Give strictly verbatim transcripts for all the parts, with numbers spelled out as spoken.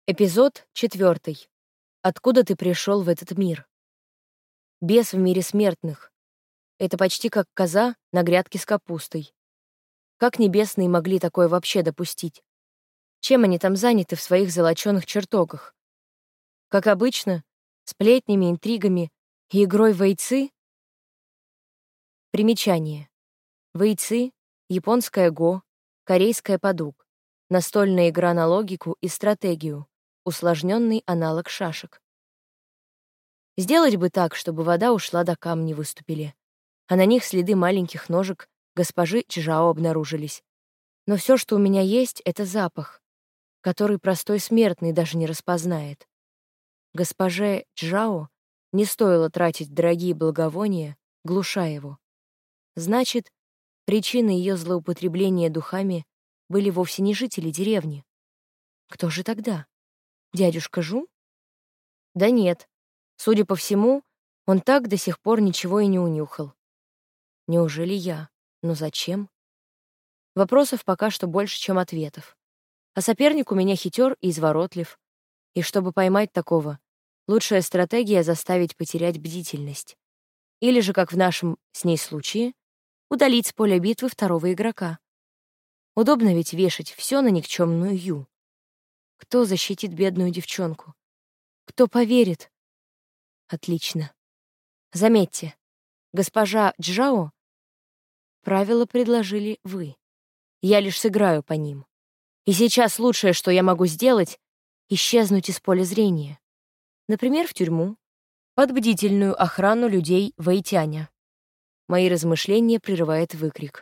Эпизод четвертый. Откуда ты пришел в этот мир? Бес в мире смертных. Это почти как коза на грядке с капустой. Как небесные могли такое вообще допустить? Чем они там заняты в своих золочёных чертогах? Как обычно, сплетнями, интригами и игрой в вэйцы? Примечание. Вэйцы — японское го, корейское падук. Настольная игра на логику и стратегию. Усложненный аналог шашек. Сделать бы так, чтобы вода ушла до камней выступили, а на них следы маленьких ножек госпожи Чжао обнаружились. Но все, что у меня есть, — это запах, который простой смертный даже не распознает. Госпоже Чжао не стоило тратить дорогие благовония, глуша его. Значит, причиной ее злоупотребления духами были вовсе не жители деревни. Кто же тогда? Дядюшка Жу? Да нет. Судя по всему, он так до сих пор ничего и не унюхал. Неужели я? Но зачем? Вопросов пока что больше, чем ответов. А соперник у меня хитер и изворотлив. И чтобы поймать такого, лучшая стратегия — заставить потерять бдительность. Или же, как в нашем с ней случае, удалить с поля битвы второго игрока. Удобно ведь вешать все на никчемную Ю. Кто защитит бедную девчонку? Кто поверит? Отлично. Заметьте, госпожа Чжао, правила предложили вы. Я лишь сыграю по ним. И сейчас лучшее, что я могу сделать — исчезнуть из поля зрения. Например, в тюрьму, под бдительную охрану людей Вэйтяня. Мои размышления прерывает выкрик.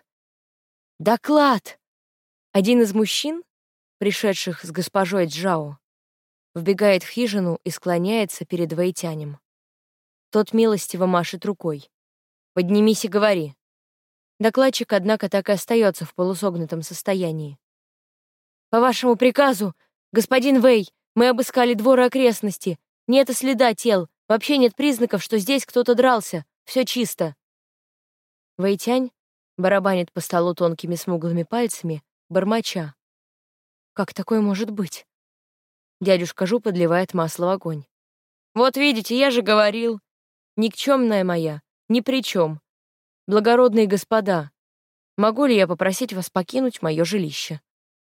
«Доклад!» Один из мужчин, пришедших с госпожой Чжао, вбегает в хижину и склоняется перед Вэйтянем. Тот милостиво машет рукой. «Поднимись и говори». Докладчик, однако, так и остается в полусогнутом состоянии. «По вашему приказу, господин Вэй, мы обыскали двор и окрестности. Нет и следа тел. Вообще нет признаков, что здесь кто-то дрался. Все чисто». Вэйтянь барабанит по столу тонкими смуглыми пальцами, бормоча. «Как такое может быть?» Дядюшка Жу подливает масло в огонь. «Вот видите, я же говорил. Никчемная моя, ни при чем. Благородные господа, могу ли я попросить вас покинуть мое жилище?»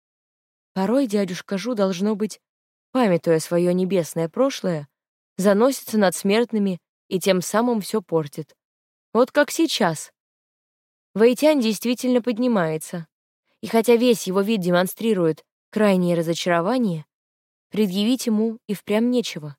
Порой дядюшка Жу, должно быть, памятуя свое небесное прошлое, заносится над смертными и тем самым все портит. Вот как сейчас. Вэйтянь действительно поднимается, и хотя весь его вид демонстрирует крайнее разочарование, предъявить ему и впрямь нечего.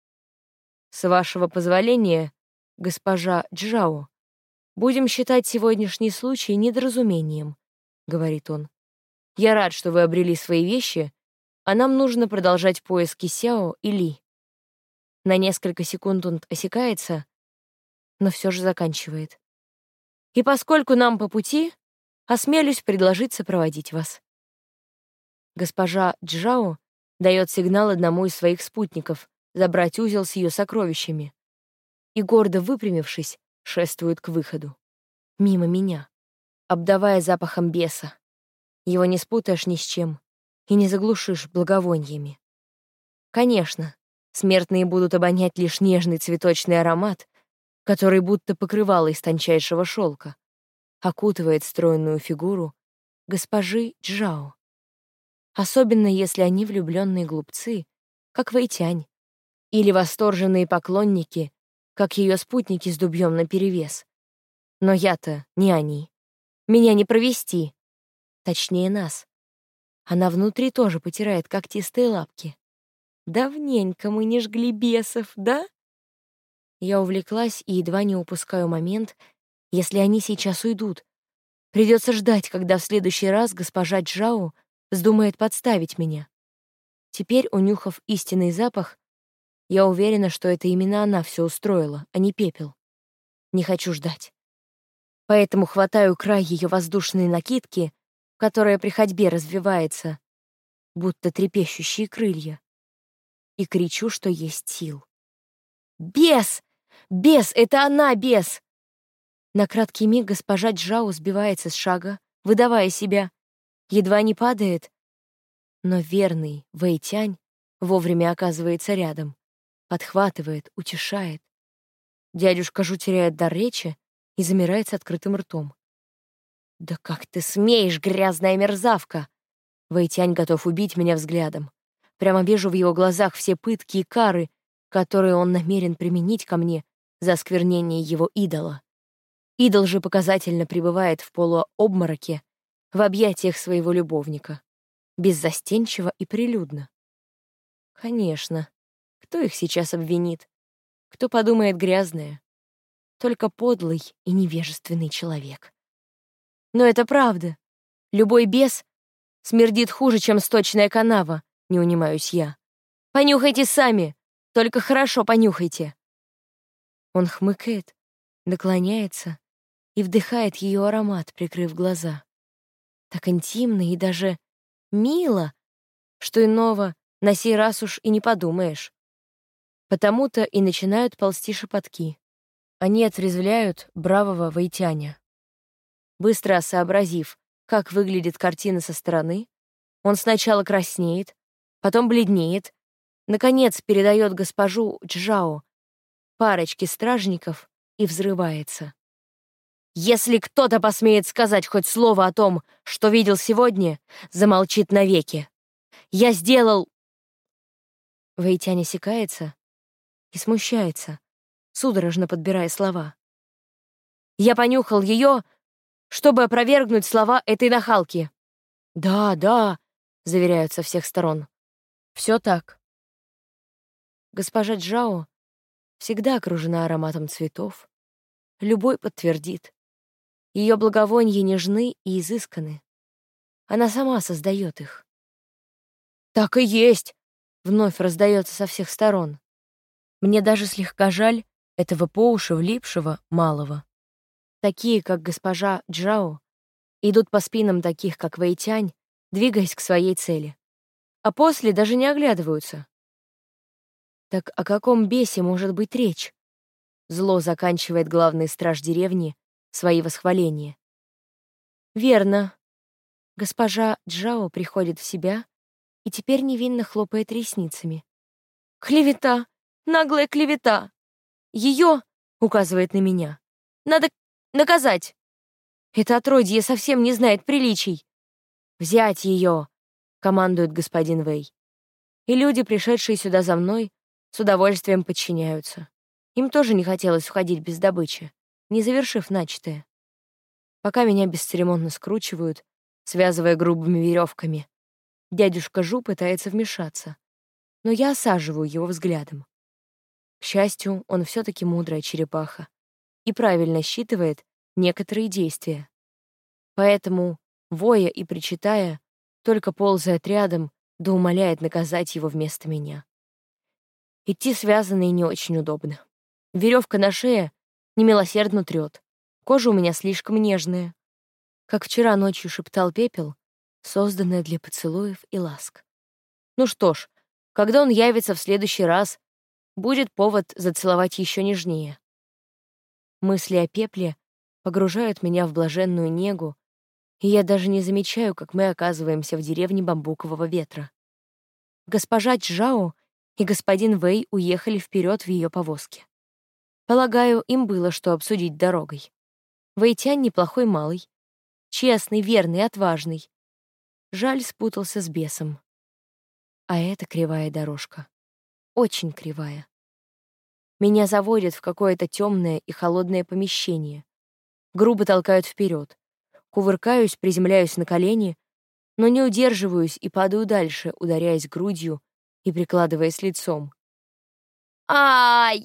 «С вашего позволения, госпожа Чжао, будем считать сегодняшний случай недоразумением», — говорит он. «Я рад, что вы обрели свои вещи, а нам нужно продолжать поиски Сяо и Ли». На несколько секунд он осекается, но все же заканчивает. «И поскольку нам по пути, осмелюсь предложить сопроводить вас». Госпожа Чжао дает сигнал одному из своих спутников забрать узел с ее сокровищами и, гордо выпрямившись, шествует к выходу. Мимо меня, обдавая запахом беса. Его не спутаешь ни с чем и не заглушишь благовониями. Конечно, смертные будут обонять лишь нежный цветочный аромат, который будто покрывало из тончайшего шелка, окутывает стройную фигуру госпожи Чжао. Особенно если они влюбленные глупцы, как Вэйтянь, или восторженные поклонники, как ее спутники с дубьем наперевес. Но я-то не они. Меня не провести. Точнее, нас. Она внутри тоже потирает когтистые лапки. Давненько мы не жгли бесов, да? Я увлеклась и едва не упускаю момент, если они сейчас уйдут. Придется ждать, когда в следующий раз госпожа Чжао вздумает подставить меня. Теперь, унюхав истинный запах, я уверена, что это именно она все устроила, а не пепел. Не хочу ждать. Поэтому хватаю край ее воздушной накидки, которая при ходьбе развивается, будто трепещущие крылья, и кричу, что есть сил. «Бес! Бес! Это она, бес!» На краткий миг госпожа Чжао сбивается с шага, выдавая себя, едва не падает, но верный Вэйтянь вовремя оказывается рядом, подхватывает, утешает. Дядюшка Жу теряет дар речи и замирает с открытым ртом. «Да как ты смеешь, грязная мерзавка!» Вэйтянь готов убить меня взглядом. Прямо вижу в его глазах все пытки и кары, которые он намерен применить ко мне за осквернение его идола. Идол же показательно пребывает в полуобмороке в объятиях своего любовника, беззастенчиво и прилюдно. Конечно, кто их сейчас обвинит? Кто подумает грязное? Только подлый и невежественный человек. Но это правда. Любой бес смердит хуже, чем сточная канава, не унимаюсь я. Понюхайте сами, только хорошо понюхайте. Он хмыкает, наклоняется и вдыхает ее аромат, прикрыв глаза. Так интимно и даже мило, что иного на сей раз уж и не подумаешь. Потому-то и начинают ползти шепотки. Они отрезвляют бравого Вэйтяня. Быстро сообразив, как выглядит картина со стороны, он сначала краснеет, потом бледнеет, наконец передает госпожу Чжао парочке стражников и взрывается. «Если кто-то посмеет сказать хоть слово о том, что видел сегодня, замолчит навеки. Я сделал...» Вэйтянь осекается и смущается, судорожно подбирая слова. «Я понюхал ее, чтобы опровергнуть слова этой нахалки». «Да, да», — заверяют со всех сторон. «Все так». Госпожа Джао всегда окружена ароматом цветов. Любой подтвердит. Ее благовония нежны и изысканы. Она сама создает их. «Так и есть!» — вновь раздается со всех сторон. Мне даже слегка жаль этого по уши влипшего малого. Такие, как госпожа Джао, идут по спинам таких, как Вэйтянь, двигаясь к своей цели. А после даже не оглядываются. Так о каком бесе может быть речь? Зло заканчивает главный страж деревни свои восхваления. Верно. Госпожа Джао приходит в себя и теперь невинно хлопает ресницами. «Клевета! Наглая клевета! Ее, — указывает на меня, — надо наказать! Это отродье совсем не знает приличий! Взять ее!» — командует господин Вэй. И люди, пришедшие сюда за мной, с удовольствием подчиняются. Им тоже не хотелось входить без добычи, не завершив начатое. Пока меня бесцеремонно скручивают, связывая грубыми веревками, дядюшка Жу пытается вмешаться, но я осаживаю его взглядом. К счастью, он все-таки мудрая черепаха и правильно считывает некоторые действия. Поэтому, воя и причитая, только ползает рядом, да умоляет наказать его вместо меня. Идти связанной не очень удобно. Веревка на шее немилосердно трет. Кожа у меня слишком нежная. Как вчера ночью шептал пепел, созданная для поцелуев и ласк. Ну что ж, когда он явится в следующий раз, будет повод зацеловать еще нежнее. Мысли о пепле погружают меня в блаженную негу, и я даже не замечаю, как мы оказываемся в деревне Бамбукового ветра. Госпожа Чжао и господин Вэй уехали вперед в ее повозке. Полагаю, им было что обсудить дорогой. Вэйтянь неплохой малый, честный, верный, отважный. Жаль, спутался с бесом. А это кривая дорожка. Очень кривая. Меня заводят в какое-то темное и холодное помещение. Грубо толкают вперед. Кувыркаюсь, приземляюсь на колени, но не удерживаюсь и падаю дальше, ударяясь грудью и прикладываясь лицом. «Ай!»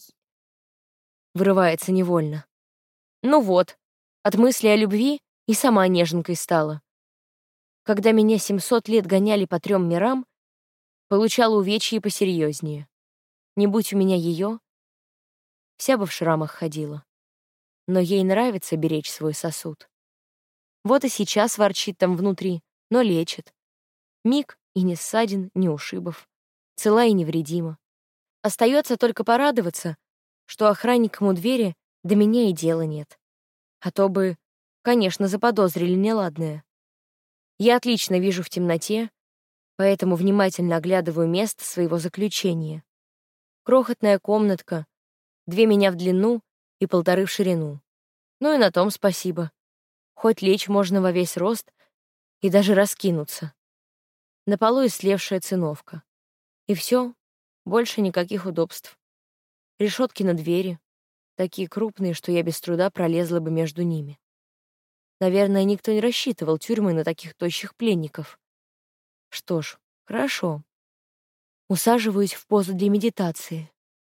— вырывается невольно. Ну вот, от мысли о любви и сама неженкой стала. Когда меня семьсот лет гоняли по трем мирам, получала увечья посерьезнее. Не будь у меня ее, вся бы в шрамах ходила. Но ей нравится беречь свой сосуд. Вот и сейчас ворчит там внутри, но лечит. Миг и ни ссадин, ни ушибов. Цела и невредима. Остается только порадоваться, что охранникам у двери до меня и дела нет. А то бы, конечно, заподозрили неладное. Я отлично вижу в темноте, поэтому внимательно оглядываю место своего заключения. Крохотная комнатка, две меня в длину и полторы в ширину. Ну и на том спасибо. Хоть лечь можно во весь рост и даже раскинуться. На полу истлевшая циновка. И все, больше никаких удобств. Решетки на двери, такие крупные, что я без труда пролезла бы между ними. Наверное, никто не рассчитывал тюрьмы на таких тощих пленников. Что ж, хорошо. Усаживаюсь в позу для медитации.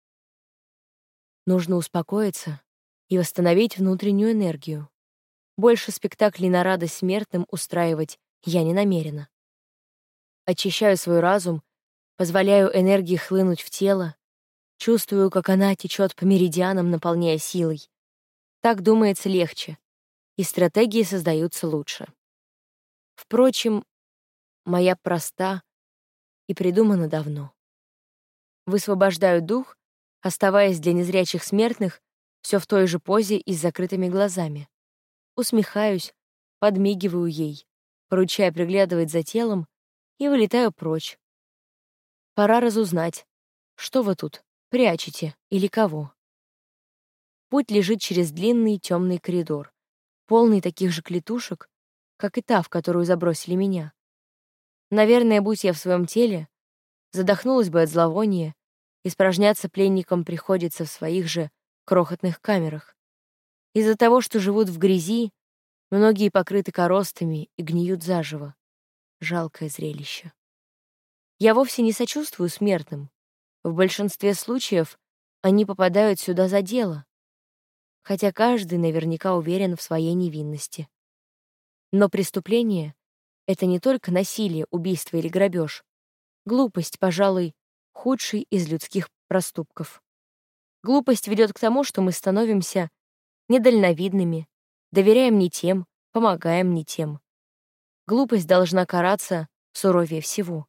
Нужно успокоиться и восстановить внутреннюю энергию. Больше спектаклей на радость смертным устраивать я не намерена. Очищаю свой разум, позволяю энергии хлынуть в тело, чувствую, как она течет по меридианам, наполняя силой. Так думается легче, и стратегии создаются лучше. Впрочем, моя проста и придумана давно. Высвобождаю дух, оставаясь для незрячих смертных все в той же позе и с закрытыми глазами. Усмехаюсь, подмигиваю ей, поручая приглядывать за телом, и вылетаю прочь. Пора разузнать, что вы тут прячете или кого. Путь лежит через длинный темный коридор, полный таких же клетушек, как и та, в которую забросили меня. Наверное, будь я в своем теле, задохнулась бы от зловония, испражняться пленникам приходится в своих же крохотных камерах. Из-за того, что живут в грязи, многие покрыты коростами и гниют заживо. Жалкое зрелище. Я вовсе не сочувствую смертным. В большинстве случаев они попадают сюда за дело, хотя каждый наверняка уверен в своей невинности. Но преступление — это не только насилие, убийство или грабеж. Глупость, пожалуй, худший из людских проступков. Глупость ведет к тому, что мы становимся недальновидными, доверяем не тем, помогаем не тем. Глупость должна караться суровее всего.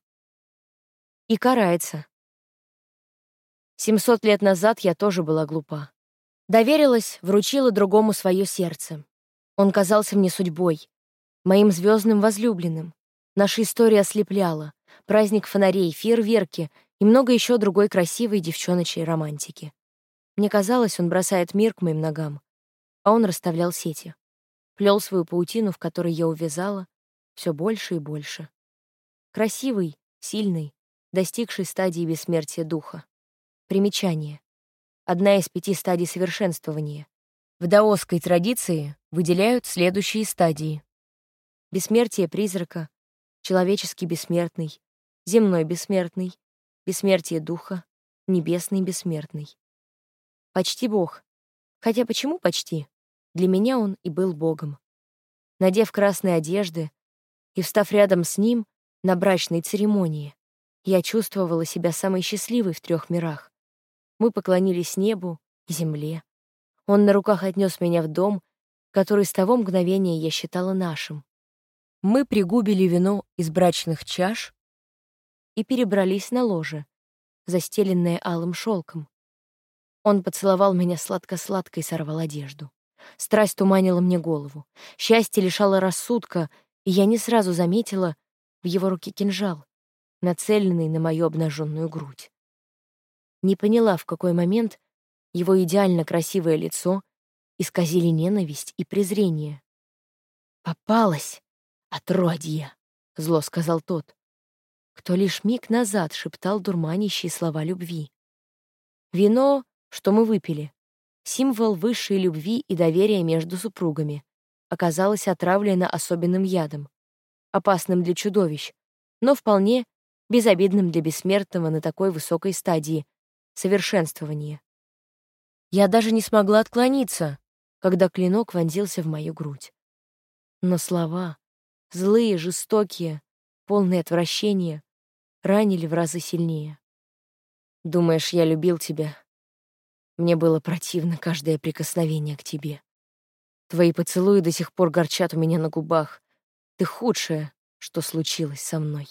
И карается. Семьсот лет назад я тоже была глупа. Доверилась, вручила другому свое сердце. Он казался мне судьбой, моим звездным возлюбленным. Наша история ослепляла. Праздник фонарей, фейерверки и много еще другой красивой девчоночей романтики. Мне казалось, он бросает мир к моим ногам, а он расставлял сети. Плел свою паутину, в которой я увязала, все больше и больше. Красивый, сильный, достигший стадии бессмертия духа. Примечание. Одна из пяти стадий совершенствования. В даосской традиции выделяют следующие стадии. Бессмертие призрака, человеческий бессмертный, земной бессмертный, бессмертие духа, небесный бессмертный. Почти Бог. Хотя почему почти? Для меня он и был Богом. Надев красные одежды и встав рядом с ним на брачной церемонии, я чувствовала себя самой счастливой в трех мирах. Мы поклонились небу и земле. Он на руках отнес меня в дом, который с того мгновения я считала нашим. Мы пригубили вино из брачных чаш и перебрались на ложе, застеленное алым шелком. Он поцеловал меня сладко-сладко и сорвал одежду. Страсть туманила мне голову. Счастье лишало рассудка, и я не сразу заметила в его руке кинжал, нацеленный на мою обнаженную грудь. Не поняла, в какой момент его идеально красивое лицо исказили ненависть и презрение. «Попалась, отродье!» — зло сказал тот, кто лишь миг назад шептал дурманящие слова любви. Вино, что мы выпили, символ высшей любви и доверия между супругами, оказалось отравлено особенным ядом, опасным для чудовищ, но вполне безобидным для бессмертного на такой высокой стадии совершенствования. Я даже не смогла отклониться, когда клинок вонзился в мою грудь. Но слова, злые, жестокие, полные отвращения, ранили в разы сильнее. «Думаешь, я любил тебя? Мне было противно каждое прикосновение к тебе. Твои поцелуи до сих пор горчат у меня на губах. Ты худшее, что случилось со мной».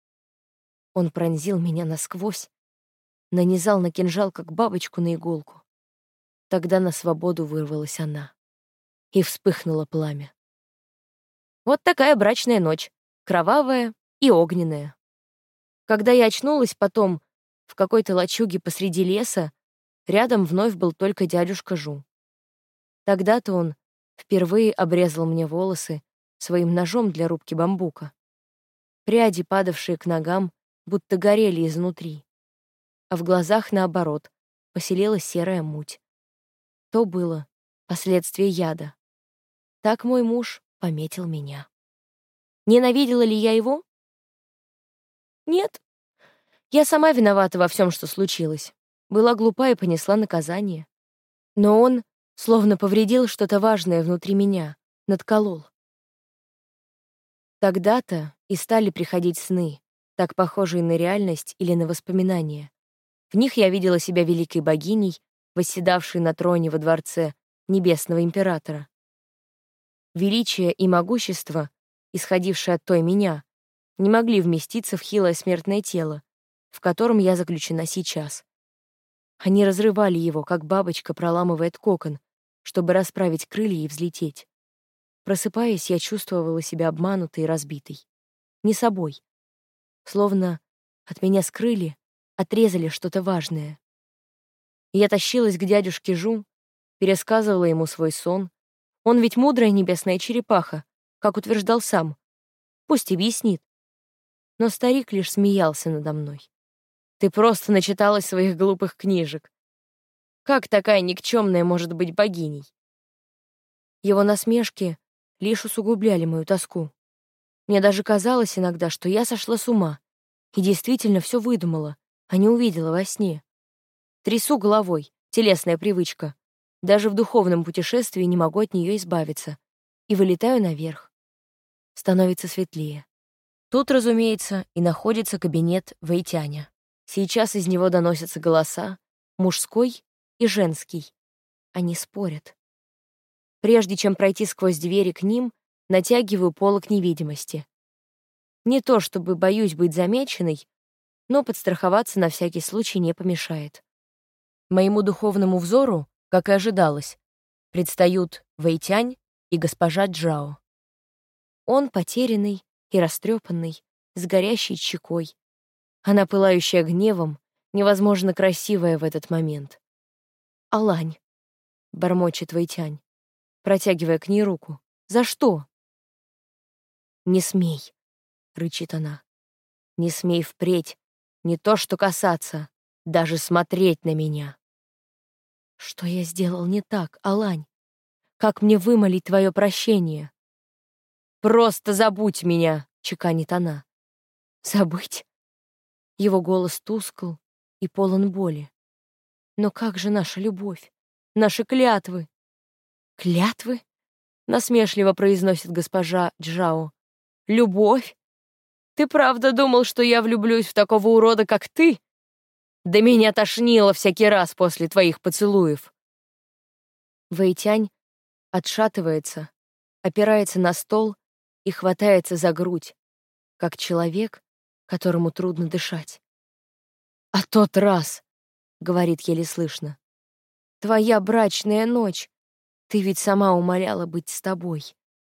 Он пронзил меня насквозь, нанизал на кинжал, как бабочку на иголку. Тогда на свободу вырвалась она, и вспыхнуло пламя. Вот такая брачная ночь, кровавая и огненная. Когда я очнулась потом в какой-то лачуге посреди леса, рядом вновь был только дядюшка Жу. Тогда-то он впервые обрезал мне волосы своим ножом для рубки бамбука. Пряди, падавшие к ногам, будто горели изнутри, а в глазах, наоборот, поселилась серая муть. То было последствие яда. Так мой муж пометил меня. Ненавидела ли я его? Нет. Я сама виновата во всем, что случилось. Была глупа и понесла наказание. Но он словно повредил что-то важное внутри меня, надколол. Тогда-то и стали приходить сны, так похожие на реальность или на воспоминания. В них я видела себя великой богиней, восседавшей на троне во дворце небесного императора. Величие и могущество, исходившие от той меня, не могли вместиться в хилое смертное тело, в котором я заключена сейчас. Они разрывали его, как бабочка проламывает кокон, чтобы расправить крылья и взлететь. Просыпаясь, я чувствовала себя обманутой и разбитой. Не собой. Словно от меня скрыли, отрезали что-то важное. Я тащилась к дядюшке Жу, пересказывала ему свой сон. Он ведь мудрая небесная черепаха, как утверждал сам. Пусть объяснит. Но старик лишь смеялся надо мной. Ты просто начиталась своих глупых книжек. Как такая никчемная может быть богиней? Его насмешки лишь усугубляли мою тоску. Мне даже казалось иногда, что я сошла с ума и действительно все выдумала, а не увидела во сне. Трясу головой, телесная привычка. Даже в духовном путешествии не могу от нее избавиться. И вылетаю наверх. Становится светлее. Тут, разумеется, и находится кабинет Вэйтяня. Сейчас из него доносятся голоса, мужской и женский. Они спорят. Прежде чем пройти сквозь двери к ним, натягиваю полог невидимости. Не то чтобы боюсь быть замеченной, но подстраховаться на всякий случай не помешает. Моему духовному взору, как и ожидалось, предстают Вэйтянь и госпожа Джао. Он потерянный и растрепанный, с горящей щекой. Она, пылающая гневом, невозможно красивая в этот момент. «Алань», — бормочет Вэйтянь, протягивая к ней руку. «За что?» «Не смей», — рычит она. «Не смей впредь, не то что касаться, даже смотреть на меня». «Что я сделал не так, Алань? Как мне вымолить твое прощение?» «Просто забудь меня», — чеканит она. «Забыть?» Его голос тускл и полон боли. «Но как же наша любовь? Наши клятвы?» «Клятвы?» — насмешливо произносит госпожа Джао. «Любовь? Ты правда думал, что я влюблюсь в такого урода, как ты? Да меня тошнило всякий раз после твоих поцелуев». Вэйтянь отшатывается, опирается на стол и хватается за грудь, как человек, которому трудно дышать. «А тот раз», — говорит еле слышно, — «твоя брачная ночь, ты ведь сама умоляла быть с тобой.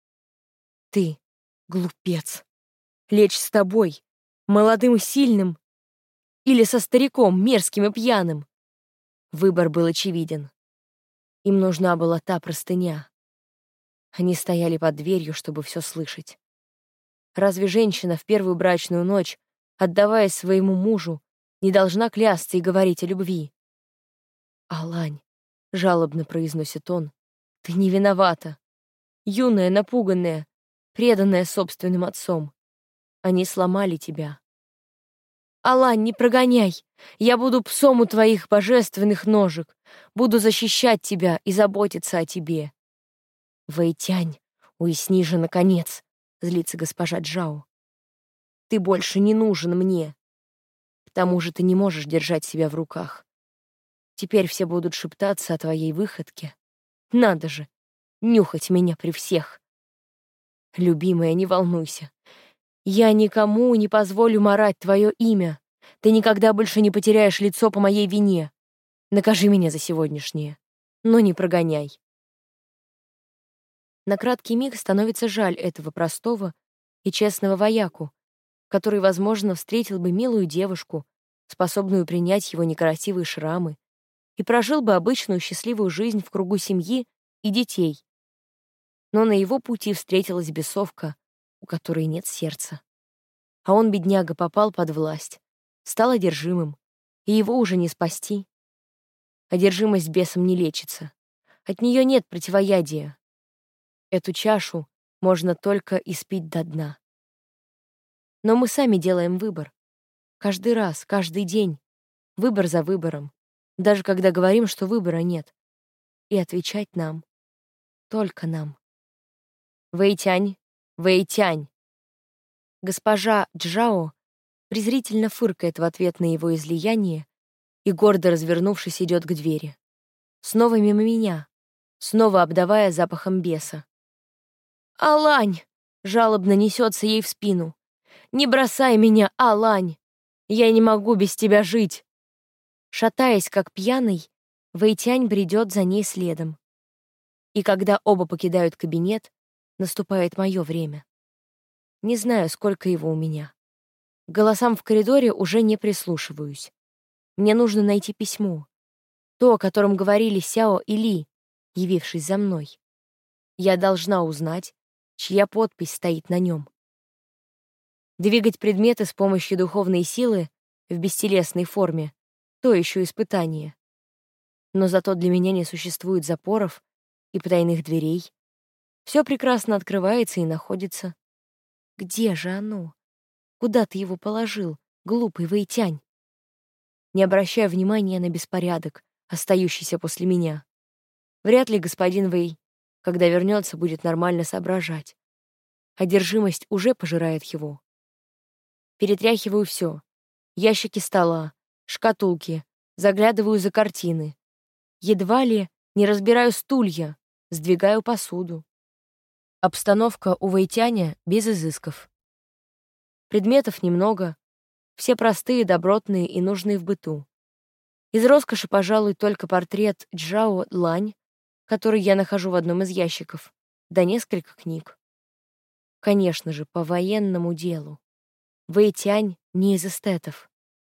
Ты, глупец, лечь с тобой, молодым и сильным, или со стариком, мерзким и пьяным». Выбор был очевиден. Им нужна была та простыня. Они стояли под дверью, чтобы все слышать. Разве женщина в первую брачную ночь, отдаваясь своему мужу, не должна клясться и говорить о любви? «Алань», — жалобно произносит он, — «ты не виновата. Юная, напуганная, преданная собственным отцом. Они сломали тебя». «Алань, не прогоняй! Я буду псом у твоих божественных ножек, буду защищать тебя и заботиться о тебе». «Вэйтянь, уясни же, наконец», — злится госпожа Джао. «Ты больше не нужен мне. К тому же ты не можешь держать себя в руках. Теперь все будут шептаться о твоей выходке. Надо же, нюхать меня при всех. Любимая, не волнуйся. Я никому не позволю марать твое имя. Ты никогда больше не потеряешь лицо по моей вине. Накажи меня за сегодняшнее, но не прогоняй». На краткий миг становится жаль этого простого и честного вояку, который, возможно, встретил бы милую девушку, способную принять его некрасивые шрамы, и прожил бы обычную счастливую жизнь в кругу семьи и детей. Но на его пути встретилась бесовка, у которой нет сердца. А он, бедняга, попал под власть, стал одержимым, и его уже не спасти. Одержимость бесом не лечится. От нее нет противоядия. Эту чашу можно только испить до дна. Но мы сами делаем выбор. Каждый раз, каждый день. Выбор за выбором. Даже когда говорим, что выбора нет. И отвечать нам. Только нам. Вэйтянь, Вэйтянь. Госпожа Джао презрительно фыркает в ответ на его излияние и, гордо развернувшись, идет к двери. Снова мимо меня, снова обдавая запахом беса. «Алань!» — жалобно несется ей в спину. «Не бросай меня, Алань! Я не могу без тебя жить!» Шатаясь, как пьяный, Вэйтянь бредет за ней следом. И когда оба покидают кабинет, наступает мое время. Не знаю, сколько его у меня. К голосам в коридоре уже не прислушиваюсь. Мне нужно найти письмо. То, о котором говорили Сяо и Ли, явившись за мной. Я должна узнать, чья подпись стоит на нем. Двигать предметы с помощью духовной силы в бестелесной форме — то еще испытание. Но зато для меня не существует запоров и потайных дверей. Все прекрасно открывается и находится. Где же оно? Куда ты его положил, глупый Вэйтянь? Не обращая внимания на беспорядок, остающийся после меня. Вряд ли господин Вэй, когда вернется, будет нормально соображать. Одержимость уже пожирает его. Перетряхиваю все: ящики стола, шкатулки, заглядываю за картины. Едва ли не разбираю стулья, сдвигаю посуду. Обстановка у Вэйтяня без изысков. Предметов немного, все простые, добротные и нужные в быту. Из роскоши, пожалуй, только портрет Джао Лань, который я нахожу в одном из ящиков, да несколько книг. Конечно же, по военному делу. Вэйтянь не из эстетов.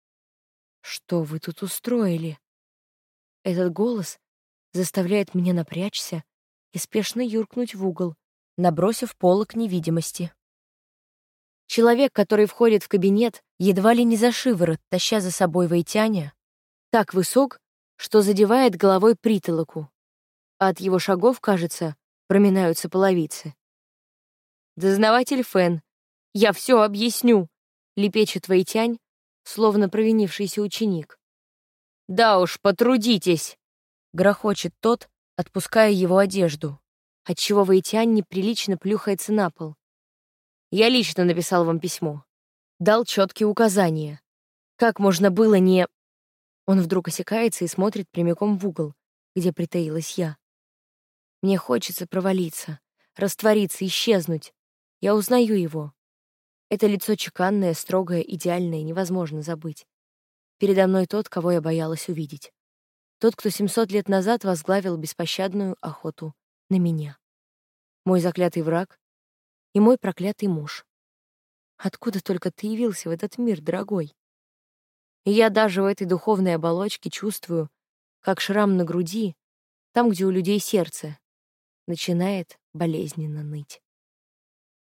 Что вы тут устроили? Этот голос заставляет меня напрячься и спешно юркнуть в угол, набросив полог невидимости. Человек, который входит в кабинет, едва ли не за шиворот, таща за собой Вэйтяня, так высок, что задевает головой притолоку, а от его шагов, кажется, проминаются половицы. «Дознаватель Фэн, я все объясню», — лепечет Вэйтянь, словно провинившийся ученик. «Да уж, потрудитесь», — грохочет тот, отпуская его одежду, отчего Вэйтянь неприлично плюхается на пол. «Я лично написал вам письмо. Дал четкие указания. Как можно было не...» Он вдруг осекается и смотрит прямиком в угол, где притаилась я. Мне хочется провалиться, раствориться, исчезнуть. Я узнаю его. Это лицо чеканное, строгое, идеальное, невозможно забыть. Передо мной тот, кого я боялась увидеть. Тот, кто семьсот лет назад возглавил беспощадную охоту на меня. Мой заклятый враг и мой проклятый муж. Откуда только ты явился в этот мир, дорогой? И я даже в этой духовной оболочке чувствую, как шрам на груди, там, где у людей сердце, начинает болезненно ныть.